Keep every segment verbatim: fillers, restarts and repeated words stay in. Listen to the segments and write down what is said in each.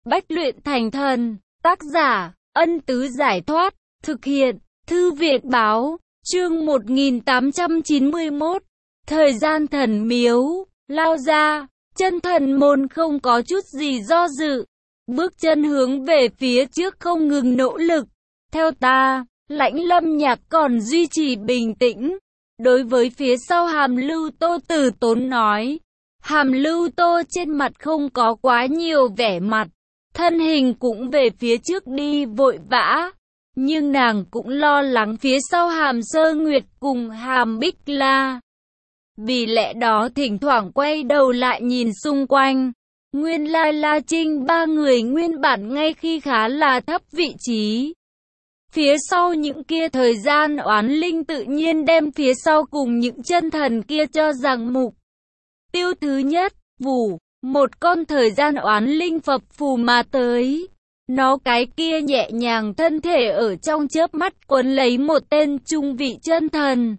Bách luyện thành thần, tác giả, Ân Tứ Giải Thoát, thực hiện, Thư viện Báo, chương một nghìn tám trăm chín mươi mốt, thời gian thần miếu, lao ra, chân thần môn không có chút gì do dự, bước chân hướng về phía trước không ngừng nỗ lực. Theo ta, Lãnh Lâm Nhạc còn duy trì bình tĩnh, đối với phía sau Hàm Lưu Tô từ tốn nói. Hàm Lưu Tô trên mặt không có quá nhiều vẻ mặt, thân hình cũng về phía trước đi vội vã, nhưng nàng cũng lo lắng phía sau Hàm Sơ Nguyệt cùng Hàm Bích La. Vì lẽ đó thỉnh thoảng quay đầu lại nhìn xung quanh. Nguyên lai La Trinh ba người nguyên bản ngay khi khá là thấp vị trí. Phía sau những kia thời gian oán linh tự nhiên đem phía sau cùng những chân thần kia cho rằng mục tiêu thứ nhất, vù, một con thời gian oán linh phập phù mà tới. Nó cái kia nhẹ nhàng thân thể ở trong chớp mắt quấn lấy một tên trung vị chân thần.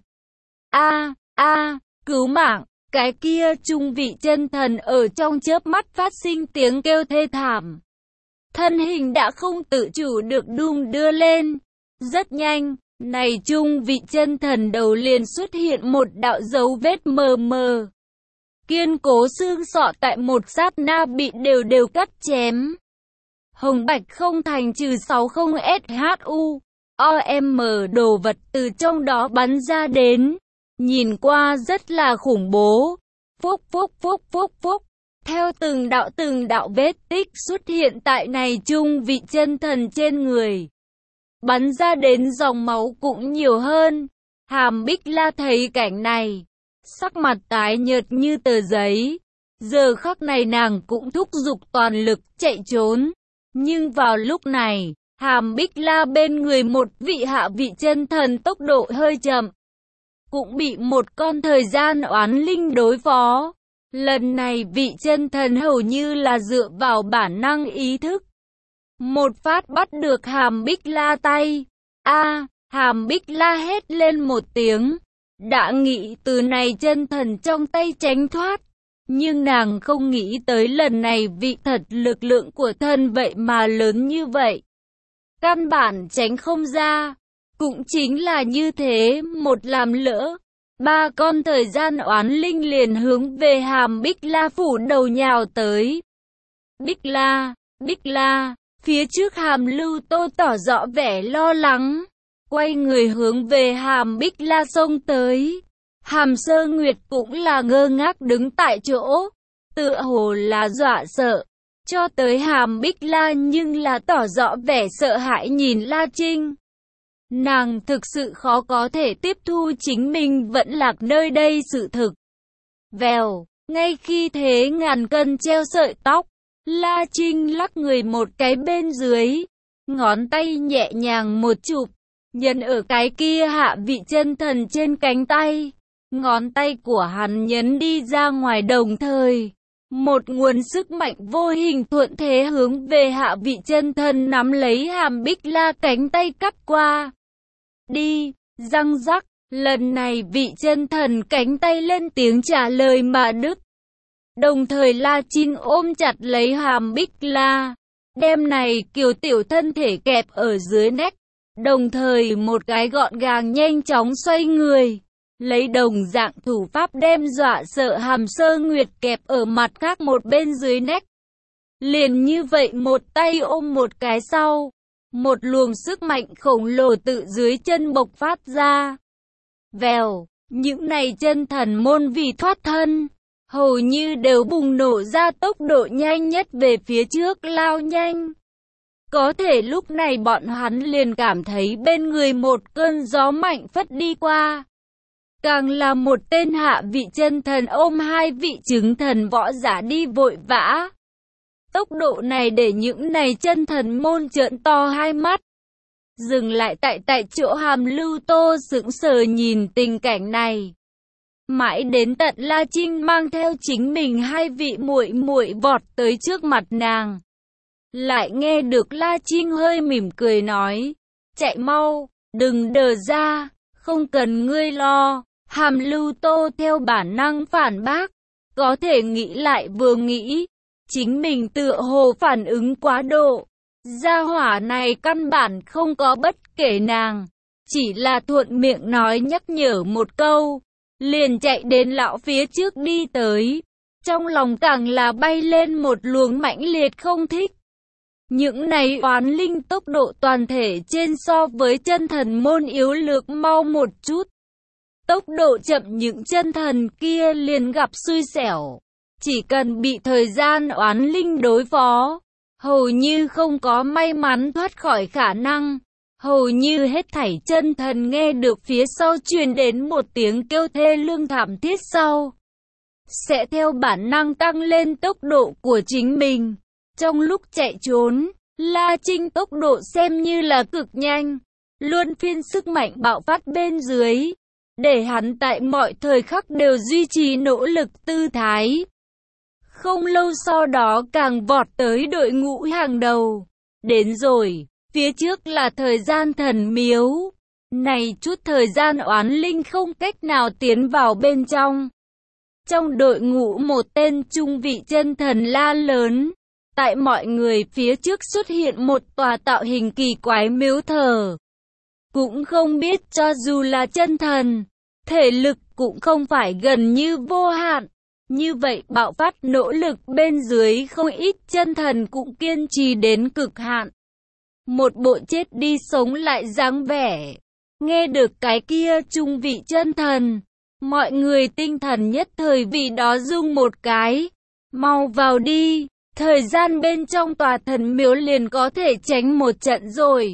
A, a, cứu mạng, cái kia trung vị chân thần ở trong chớp mắt phát sinh tiếng kêu thê thảm. Thân hình đã không tự chủ được đung đưa lên. Rất nhanh, này trung vị chân thần đầu liền xuất hiện một đạo dấu vết mờ mờ. Kiên cố xương sọ tại một sát na bị đều đều cắt chém. Hồng bạch không thành trừ sáu mươi S H U O M đồ vật từ trong đó bắn ra đến. Nhìn qua rất là khủng bố. Phúc phúc phúc phúc phúc. Theo từng đạo từng đạo vết tích xuất hiện tại này trung vị chân thần trên người. Bắn ra đến dòng máu cũng nhiều hơn. Hàm Bích La thấy cảnh này, sắc mặt tái nhợt như tờ giấy. Giờ khắc này nàng cũng thúc giục toàn lực chạy trốn. Nhưng vào lúc này, Hàm Bích La bên người một vị hạ vị chân thần tốc độ hơi chậm, cũng bị một con thời gian oán linh đối phó. Lần này vị chân thần hầu như là dựa vào bản năng ý thức. Một phát bắt được Hàm Bích La tay. A, Hàm Bích La hét lên một tiếng. Đã nghĩ từ này chân thần trong tay tránh thoát. Nhưng nàng không nghĩ tới lần này vị thật lực lượng của thân vậy mà lớn như vậy. Căn bản tránh không ra. Cũng chính là như thế, một làm lỡ. Ba con thời gian oán linh liền hướng về Hàm Bích La phủ đầu nhào tới. Bích La, Bích La, phía trước Hàm Lưu Tô tỏ rõ vẻ lo lắng. Quay người hướng về Hàm Bích La xông tới. Hàm Sơ Nguyệt cũng là ngơ ngác đứng tại chỗ, tựa hồ là dọa sợ. Cho tới Hàm Bích La nhưng là tỏ rõ vẻ sợ hãi nhìn La Trinh. Nàng thực sự khó có thể tiếp thu chính mình vẫn lạc nơi đây sự thực. Vèo, ngay khi thế ngàn cân treo sợi tóc, La Trinh lắc người một cái bên dưới, ngón tay nhẹ nhàng một chụp, nhấn ở cái kia hạ vị chân thần trên cánh tay. Ngón tay của hắn nhấn đi ra ngoài đồng thời. Một nguồn sức mạnh vô hình thuận thế hướng về hạ vị chân thần nắm lấy Hàm Bích La cánh tay cắt qua. Đi, răng rắc, lần này vị chân thần cánh tay lên tiếng trả lời mà đứt. Đồng thời La Trinh ôm chặt lấy Hàm Bích La, đem này kiều tiểu thân thể kẹp ở dưới nách. Đồng thời một cái gọn gàng nhanh chóng xoay người. Lấy đồng dạng thủ pháp đem dọa sợ Hàm Sơ Nguyệt kẹp ở mặt khác một bên dưới nách. Liền như vậy một tay ôm một cái sau. Một luồng sức mạnh khổng lồ tự dưới chân bộc phát ra. Vèo, những này chân thần môn vì thoát thân, hầu như đều bùng nổ ra tốc độ nhanh nhất về phía trước lao nhanh. Có thể lúc này bọn hắn liền cảm thấy bên người một cơn gió mạnh phất đi qua. Càng là một tên hạ vị chân thần ôm hai vị chứng thần võ giả đi vội vã. Tốc độ này để những này chân thần môn trợn to hai mắt. Dừng lại tại tại chỗ Hàm Lưu Tô sững sờ nhìn tình cảnh này. Mãi đến tận La Trinh mang theo chính mình hai vị muội muội vọt tới trước mặt nàng. Lại nghe được La Trinh hơi mỉm cười nói. Chạy mau, đừng đờ ra, không cần ngươi lo. Hàm Lưu Tô theo bản năng phản bác. Có thể nghĩ lại vừa nghĩ. chính mình tựa hồ phản ứng quá độ. Gia hỏa này căn bản không có bất kể nàng, chỉ là thuận miệng nói nhắc nhở một câu, liền chạy đến lão phía trước đi tới. Trong lòng càng là bay lên một luồng mãnh liệt không thích. Những này oán linh tốc độ toàn thể trên so với chân thần môn yếu lược mau một chút. Tốc độ chậm những chân thần kia liền gặp xui xẻo. Chỉ cần bị thời gian oán linh đối phó, hầu như không có may mắn thoát khỏi khả năng. Hầu như hết thảy chân thần nghe được phía sau truyền đến một tiếng kêu thê lương thảm thiết sau, sẽ theo bản năng tăng lên tốc độ của chính mình. Trong lúc chạy trốn, La Trinh tốc độ xem như là cực nhanh, luôn phiên sức mạnh bạo phát bên dưới, để hắn tại mọi thời khắc đều duy trì nỗ lực tư thái. Không lâu sau đó càng vọt tới đội ngũ hàng đầu. Đến rồi, phía trước là thời gian thần miếu. Này chút thời gian oán linh không cách nào tiến vào bên trong. Trong đội ngũ một tên trung vị chân thần la lớn. Tại mọi người phía trước xuất hiện một tòa tạo hình kỳ quái miếu thờ. Cũng không biết cho dù là chân thần, thể lực cũng không phải gần như vô hạn. Như vậy bạo phát nỗ lực bên dưới không ít chân thần cũng kiên trì đến cực hạn. Một bộ chết đi sống lại dáng vẻ. Nghe được cái kia trung vị chân thần, mọi người tinh thần nhất thời vì đó rung một cái. Mau vào đi, thời gian bên trong tòa thần miếu liền có thể tránh một trận rồi.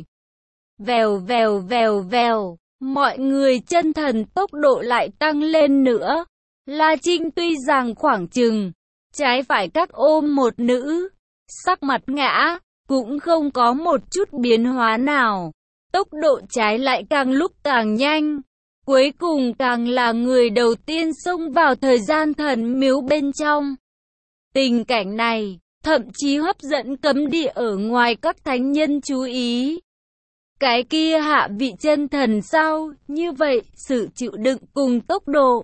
Vèo vèo vèo vèo, mọi người chân thần tốc độ lại tăng lên nữa. La Trinh tuy rằng khoảng chừng, trái phải các ôm một nữ, sắc mặt ngã, cũng không có một chút biến hóa nào. Tốc độ trái lại càng lúc càng nhanh, cuối cùng càng là người đầu tiên xông vào thời gian thần miếu bên trong. Tình cảnh này, thậm chí hấp dẫn cấm địa ở ngoài các thánh nhân chú ý. Cái kia hạ vị chân thần sao, như vậy, sự chịu đựng cùng tốc độ.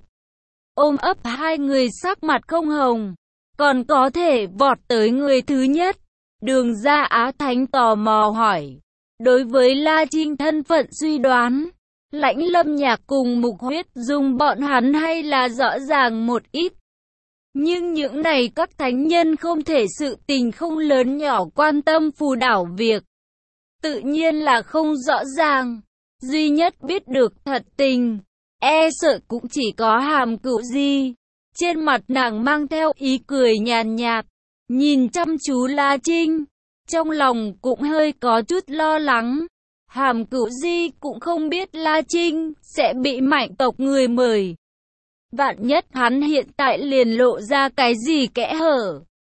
Ôm ấp hai người sắc mặt không hồng, còn có thể vọt tới người thứ nhất. Đường Ra Á Thánh tò mò hỏi. Đối với La Trinh thân phận suy đoán, Lãnh Lâm Nhạc cùng Mục Huyết Dung bọn hắn hay là rõ ràng một ít. Nhưng những này các thánh nhân không thể sự tình không lớn nhỏ quan tâm phù đảo việc. Tự nhiên là không rõ ràng. Duy nhất biết được thật tình, e sợ cũng chỉ có Hàm Cửu Di. Trên mặt nàng mang theo ý cười nhàn nhạt, nhìn chăm chú La Trinh. Trong lòng cũng hơi có chút lo lắng. Hàm Cửu Di cũng không biết La Trinh sẽ bị Mạnh tộc người mời. Vạn nhất hắn hiện tại liền lộ ra cái gì kẽ hở.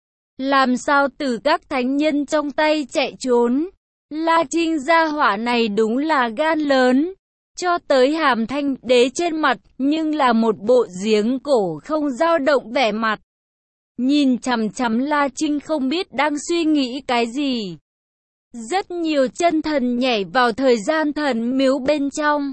Làm sao từ các thánh nhân trong tay chạy trốn. La Trinh gia hỏa này đúng là gan lớn. Cho tới Hàm Thanh Đế trên mặt nhưng là một bộ giếng cổ không dao động vẻ mặt. Nhìn chằm chằm La Trinh không biết đang suy nghĩ cái gì. Rất nhiều chân thần nhảy vào thời gian thần miếu bên trong.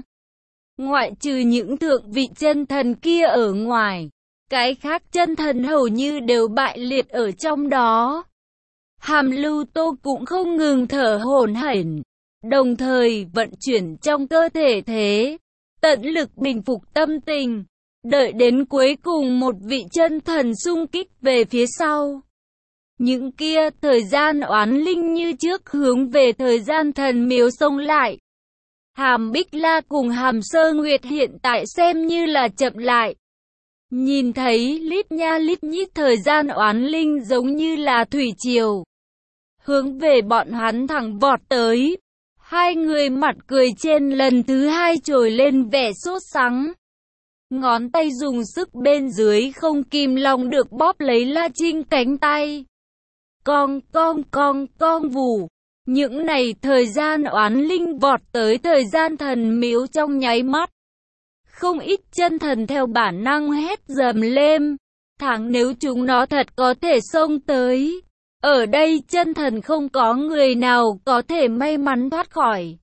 Ngoại trừ những thượng vị chân thần kia ở ngoài, cái khác chân thần hầu như đều bại liệt ở trong đó. Hàm Lưu Tô cũng không ngừng thở hổn hển, đồng thời vận chuyển trong cơ thể thế, tận lực bình phục tâm tình, đợi đến cuối cùng một vị chân thần xung kích về phía sau. Những kia thời gian oán linh như trước hướng về thời gian thần miếu xông lại. Hàm Bích La cùng Hàm Sơ Nguyệt hiện tại xem như là chậm lại. Nhìn thấy lít nha lít nhít thời gian oán linh giống như là thủy triều, hướng về bọn hắn thẳng vọt tới. Hai người mặt cười trên lần thứ hai trồi lên vẻ sốt sắng. Ngón tay dùng sức bên dưới không kìm lòng được bóp lấy La Trinh cánh tay. Cong cong cong cong vù. Những này thời gian oán linh vọt tới thời gian thần miếu trong nháy mắt. Không ít chân thần theo bản năng hét dầm lên. Thẳng nếu chúng nó thật có thể xông tới. Ở đây chân thần không có người nào có thể may mắn thoát khỏi.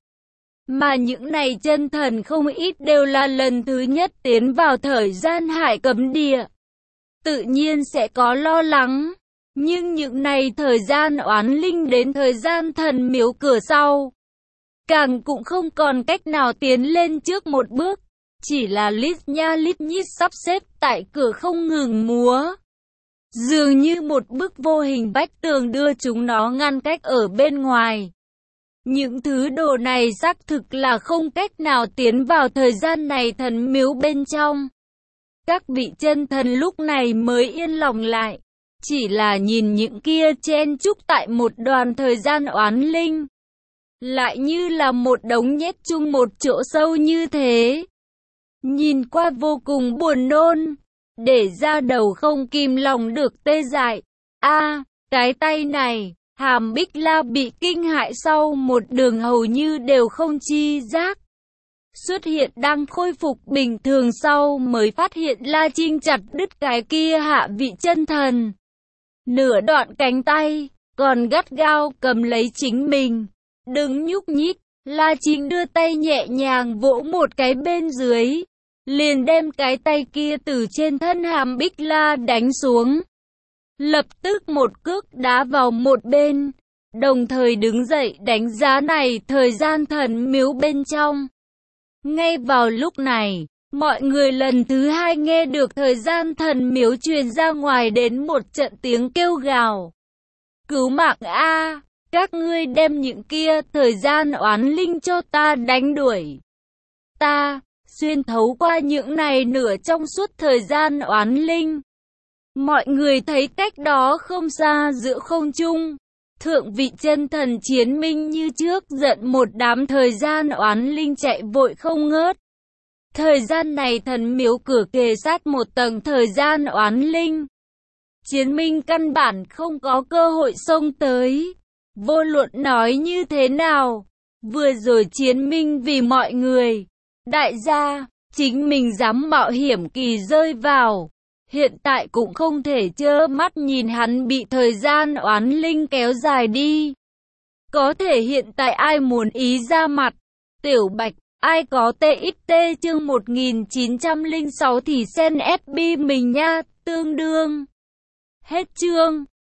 Mà những này chân thần không ít đều là lần thứ nhất tiến vào thời gian hải cấm địa. Tự nhiên sẽ có lo lắng. Nhưng những này thời gian oán linh đến thời gian thần miếu cửa sau, càng cũng không còn cách nào tiến lên trước một bước, chỉ là lít nha lít nhít sắp xếp tại cửa không ngừng múa. Dường như một bức vô hình vách tường đưa chúng nó ngăn cách ở bên ngoài. Những thứ đồ này xác thực là không cách nào tiến vào thời gian này thần miếu bên trong. Các vị chân thần lúc này mới yên lòng lại, chỉ là nhìn những kia chen chúc tại một đoàn thời gian oán linh, lại như là một đống nhét chung một chỗ sâu như thế. Nhìn qua vô cùng buồn nôn, để ra đầu không kìm lòng được tê dại. A, à, cái tay này, Hàm Bích La bị kinh hại sau một đường hầu như đều không chi giác. Xuất hiện đang khôi phục bình thường sau mới phát hiện La Trinh chặt đứt cái kia hạ vị chân thần. Nửa đoạn cánh tay, còn gắt gao cầm lấy chính mình. Đừng nhúc nhích, La Trinh đưa tay nhẹ nhàng vỗ một cái bên dưới, liền đem cái tay kia từ trên thân Hàm Bích La đánh xuống. Lập tức một cước đá vào một bên, đồng thời đứng dậy đánh giá này thời gian thần miếu bên trong. Ngay vào lúc này, mọi người lần thứ hai nghe được thời gian thần miếu truyền ra ngoài đến một trận tiếng kêu gào. Cứu mạng a, các ngươi đem những kia thời gian oán linh cho ta đánh đuổi. Ta, xuyên thấu qua những này nửa trong suốt thời gian oán linh. Mọi người thấy cách đó không xa giữa không trung, thượng vị chân thần Chiến Minh như trước giận một đám thời gian oán linh chạy vội không ngớt. Thời gian này thần miếu cửa kề sát một tầng thời gian oán linh. Chiến Minh căn bản không có cơ hội xông tới. Vô luận nói như thế nào, vừa rồi Chiến Minh vì mọi người, đại gia, chính mình dám mạo hiểm kỳ rơi vào. Hiện tại cũng không thể trơ mắt nhìn hắn bị thời gian oán linh kéo dài đi. Có thể hiện tại ai muốn ý ra mặt? Tiểu Bạch, ai có tê ích tê chương một nghìn chín trăm lẻ sáu thì sen ép bê mình nha, tương đương. Hết chương.